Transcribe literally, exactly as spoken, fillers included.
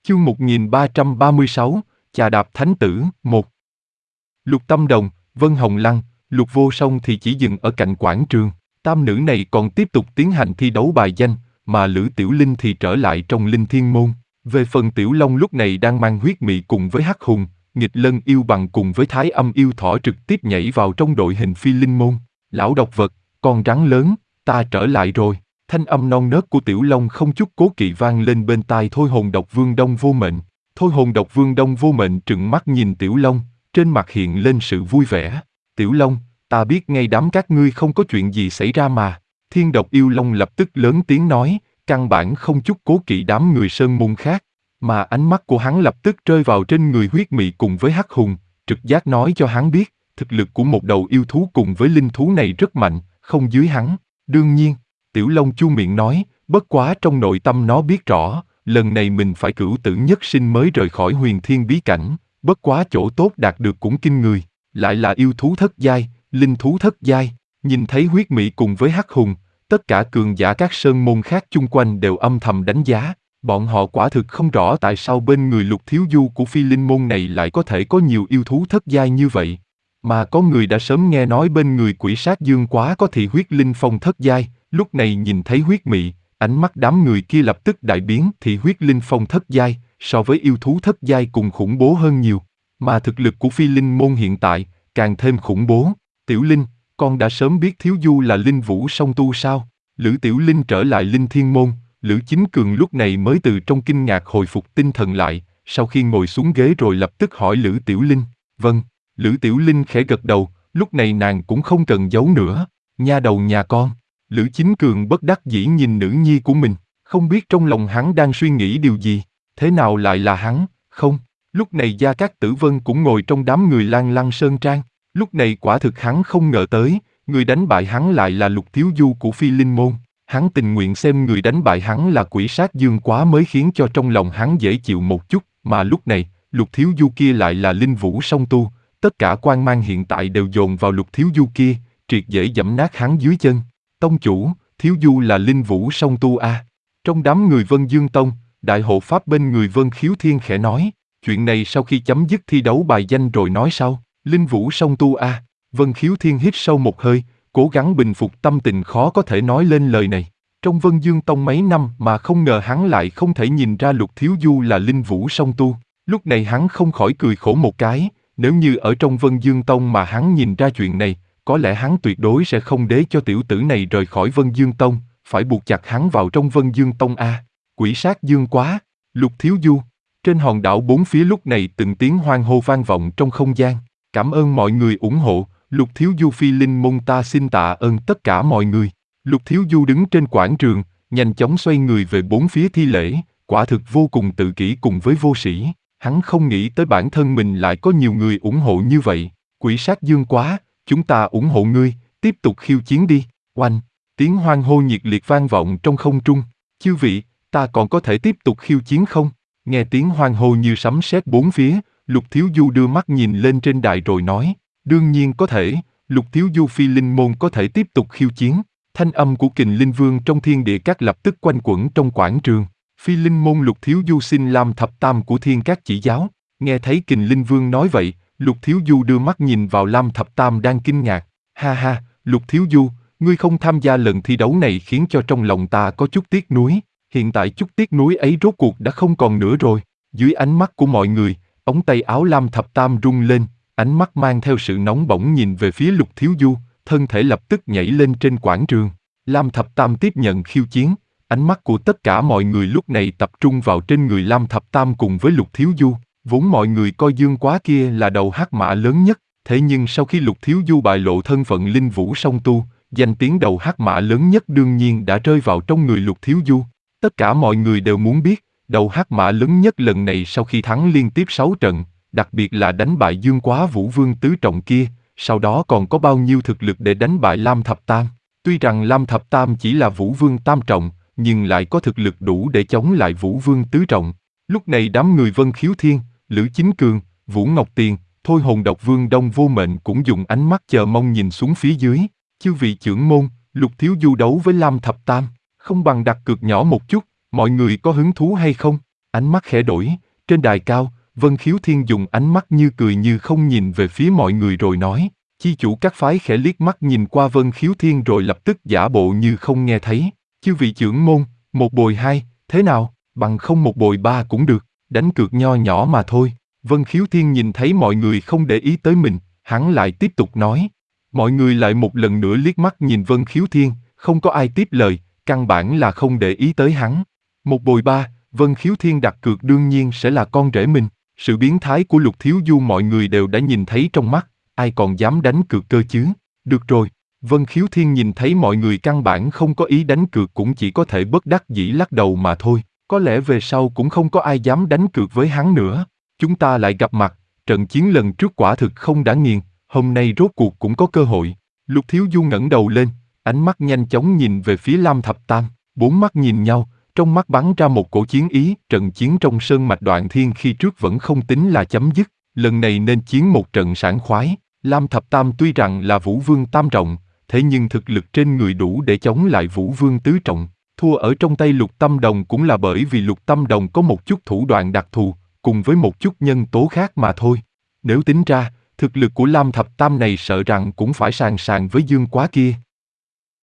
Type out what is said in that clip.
Chương một nghìn ba trăm ba mươi sáu, Chà đạp thánh tử, một. Lục Tâm Đồng, Vân Hồng Lăng, Lục Vô Song thì chỉ dừng ở cạnh quảng trường. Tam nữ này còn tiếp tục tiến hành thi đấu bài danh, mà Lữ Tiểu Linh thì trở lại trong Linh Thiên Môn. Về phần Tiểu Long lúc này đang mang huyết mị cùng với Hắc Hùng, Nghịch Lân Yêu Bằng cùng với Thái Âm Yêu Thỏ trực tiếp nhảy vào trong đội hình Phi Linh Môn. Lão độc vật, con rắn lớn, ta trở lại rồi. Thanh âm non nớt của Tiểu Long không chút cố kỵ vang lên bên tai Thôi Hồn Độc Vương Đông Vô Mệnh. Thôi Hồn Độc Vương Đông Vô Mệnh trừng mắt nhìn Tiểu Long, trên mặt hiện lên sự vui vẻ. Tiểu Long, ta biết ngay đám các ngươi không có chuyện gì xảy ra mà. Thiên Độc Yêu Long lập tức lớn tiếng nói, căn bản không chút cố kỵ đám người Sơn Môn khác, mà ánh mắt của hắn lập tức rơi vào trên người huyết mị cùng với Hắc Hùng, trực giác nói cho hắn biết, thực lực của một đầu yêu thú cùng với linh thú này rất mạnh, không dưới hắn. Đương nhiên, Tiểu Long chu miệng nói, bất quá trong nội tâm nó biết rõ, lần này mình phải cửu tử nhất sinh mới rời khỏi huyền thiên bí cảnh, bất quá chỗ tốt đạt được cũng kinh người, lại là yêu thú thất giai, linh thú thất giai. Nhìn thấy huyết mị cùng với Hắc Hùng, tất cả cường giả các sơn môn khác chung quanh đều âm thầm đánh giá, bọn họ quả thực không rõ tại sao bên người Lục Thiếu Du của Phi Linh môn này lại có thể có nhiều yêu thú thất giai như vậy. Mà có người đã sớm nghe nói bên người Quỷ Sát Dương Quá có thị huyết linh phong thất giai, lúc này nhìn thấy huyết mị, ánh mắt đám người kia lập tức đại biến. Thị huyết linh phong thất giai, so với yêu thú thất giai cùng khủng bố hơn nhiều, mà thực lực của Phi Linh môn hiện tại càng thêm khủng bố. Tiểu Linh, con đã sớm biết Thiếu Du là linh vũ song tu sao? Lữ Tiểu Linh trở lại Linh Thiên môn, Lữ Chính Cường lúc này mới từ trong kinh ngạc hồi phục tinh thần lại, sau khi ngồi xuống ghế rồi lập tức hỏi Lữ Tiểu Linh. Vâng. Lữ Tiểu Linh khẽ gật đầu, lúc này nàng cũng không cần giấu nữa. Nha đầu nhà con. Lữ Chính Cường bất đắc dĩ nhìn nữ nhi của mình, không biết trong lòng hắn đang suy nghĩ điều gì. Thế nào lại là hắn? Không. Lúc này Gia Cát Tử Vân cũng ngồi trong đám người Lan Lăng Sơn Trang. Lúc này quả thực hắn không ngờ tới, người đánh bại hắn lại là Lục Thiếu Du của Phi Linh môn. Hắn tình nguyện xem người đánh bại hắn là Quỷ Sát Dương Quá mới khiến cho trong lòng hắn dễ chịu một chút, mà lúc này, Lục Thiếu Du kia lại là linh vũ song tu. Tất cả quan mang hiện tại đều dồn vào Lục Thiếu Du kia, triệt để giẫm nát hắn dưới chân. Tông chủ, Thiếu Du là linh vũ song tu a. Trong đám người Vân Dương Tông, đại hộ pháp bên người Vân Khiếu Thiên khẽ nói, chuyện này sau khi chấm dứt thi đấu bài danh rồi nói sau. Linh vũ song tu a. Vân Khiếu Thiên hít sâu một hơi, cố gắng bình phục tâm tình khó có thể nói lên lời này. Trong Vân Dương Tông mấy năm mà không ngờ hắn lại không thể nhìn ra Lục Thiếu Du là linh vũ song tu. Lúc này hắn không khỏi cười khổ một cái. Nếu như ở trong Vân Dương Tông mà hắn nhìn ra chuyện này, có lẽ hắn tuyệt đối sẽ không để cho tiểu tử này rời khỏi Vân Dương Tông, phải buộc chặt hắn vào trong Vân Dương Tông a. Quỷ Sát Dương Quá, Lục Thiếu Du. Trên hòn đảo bốn phía lúc này từng tiếng hoan hô vang vọng trong không gian. Cảm ơn mọi người ủng hộ, Lục Thiếu Du Phi Linh môn ta xin tạ ơn tất cả mọi người. Lục Thiếu Du đứng trên quảng trường, nhanh chóng xoay người về bốn phía thi lễ, quả thực vô cùng tự kỷ cùng với vô sĩ. Hắn không nghĩ tới bản thân mình lại có nhiều người ủng hộ như vậy. Quỷ Sát Dương Quá, chúng ta ủng hộ ngươi, tiếp tục khiêu chiến đi. Oanh, tiếng hoan hô nhiệt liệt vang vọng trong không trung. Chư vị, ta còn có thể tiếp tục khiêu chiến không? Nghe tiếng hoan hô như sấm sét bốn phía, Lục Thiếu Du đưa mắt nhìn lên trên đài rồi nói, đương nhiên có thể, Lục Thiếu Du Phi Linh môn có thể tiếp tục khiêu chiến. Thanh âm của Kình Linh Vương trong thiên địa các lập tức quanh quẩn trong quảng trường. Phi Linh môn Lục Thiếu Du xin làm thập tam của Thiên Các chỉ giáo. Nghe thấy Kình Linh Vương nói vậy, Lục Thiếu Du đưa mắt nhìn vào Lam Thập Tam đang kinh ngạc. Ha ha, Lục Thiếu Du, ngươi không tham gia lần thi đấu này khiến cho trong lòng ta có chút tiếc nuối. Hiện tại chút tiếc nuối ấy rốt cuộc đã không còn nữa rồi. Dưới ánh mắt của mọi người, ống tay áo Lam Thập Tam rung lên, ánh mắt mang theo sự nóng bỏng nhìn về phía Lục Thiếu Du, thân thể lập tức nhảy lên trên quảng trường. Lam Thập Tam tiếp nhận khiêu chiến. Ánh mắt của tất cả mọi người lúc này tập trung vào trên người Lam Thập Tam cùng với Lục Thiếu Du. Vốn mọi người coi Dương Quá kia là đầu hắc mã lớn nhất, thế nhưng sau khi Lục Thiếu Du bại lộ thân phận linh vũ song tu, danh tiếng đầu hắc mã lớn nhất đương nhiên đã rơi vào trong người Lục Thiếu Du. Tất cả mọi người đều muốn biết, đầu hắc mã lớn nhất lần này sau khi thắng liên tiếp sáu trận, đặc biệt là đánh bại Dương Quá Vũ Vương tứ trọng kia, sau đó còn có bao nhiêu thực lực để đánh bại Lam Thập Tam. Tuy rằng Lam Thập Tam chỉ là Vũ Vương tam trọng, nhưng lại có thực lực đủ để chống lại Vũ Vương tứ trọng. Lúc này đám người Vân Khiếu Thiên, Lữ Chính Cường, Vũ Ngọc Tiền, Thôi Hồn Độc Vương Đông Vô Mệnh cũng dùng ánh mắt chờ mong nhìn xuống phía dưới. Chư vị trưởng môn, Lục Thiếu Du đấu với Lam Thập Tam, không bằng đặt cược nhỏ một chút, mọi người có hứng thú hay không? Ánh mắt khẽ đổi, trên đài cao, Vân Khiếu Thiên dùng ánh mắt như cười như không nhìn về phía mọi người rồi nói. Chi chủ các phái khẽ liếc mắt nhìn qua Vân Khiếu Thiên rồi lập tức giả bộ như không nghe thấy. Chư vị trưởng môn, một bồi hai, thế nào, bằng không một bồi ba cũng được, đánh cược nho nhỏ mà thôi. Vân Khiếu Thiên nhìn thấy mọi người không để ý tới mình, hắn lại tiếp tục nói. Mọi người lại một lần nữa liếc mắt nhìn Vân Khiếu Thiên, không có ai tiếp lời, căn bản là không để ý tới hắn. Một bồi ba, Vân Khiếu Thiên đặt cược đương nhiên sẽ là con rể mình. Sự biến thái của Lục Thiếu Du mọi người đều đã nhìn thấy trong mắt, ai còn dám đánh cược cơ chứ? Được rồi, Vân Khiếu Thiên nhìn thấy mọi người căn bản không có ý đánh cược cũng chỉ có thể bất đắc dĩ lắc đầu mà thôi. Có lẽ về sau cũng không có ai dám đánh cược với hắn nữa. Chúng ta lại gặp mặt, trận chiến lần trước quả thực không đã nghiền, hôm nay rốt cuộc cũng có cơ hội. Lục Thiếu Du ngẩng đầu lên, ánh mắt nhanh chóng nhìn về phía Lam Thập Tam, bốn mắt nhìn nhau, trong mắt bắn ra một cổ chiến ý. Trận chiến trong sơn mạch Đoạn Thiên khi trước vẫn không tính là chấm dứt, lần này nên chiến một trận sảng khoái. Lam Thập Tam tuy rằng là Vũ Vương Tam Trọng, thế nhưng thực lực trên người đủ để chống lại Vũ Vương Tứ Trọng. Thua ở trong tay Lục Tâm Đồng cũng là bởi vì Lục Tâm Đồng có một chút thủ đoạn đặc thù, cùng với một chút nhân tố khác mà thôi. Nếu tính ra, thực lực của Lam Thập Tam này sợ rằng cũng phải sàn sàn với Dương Quá kia.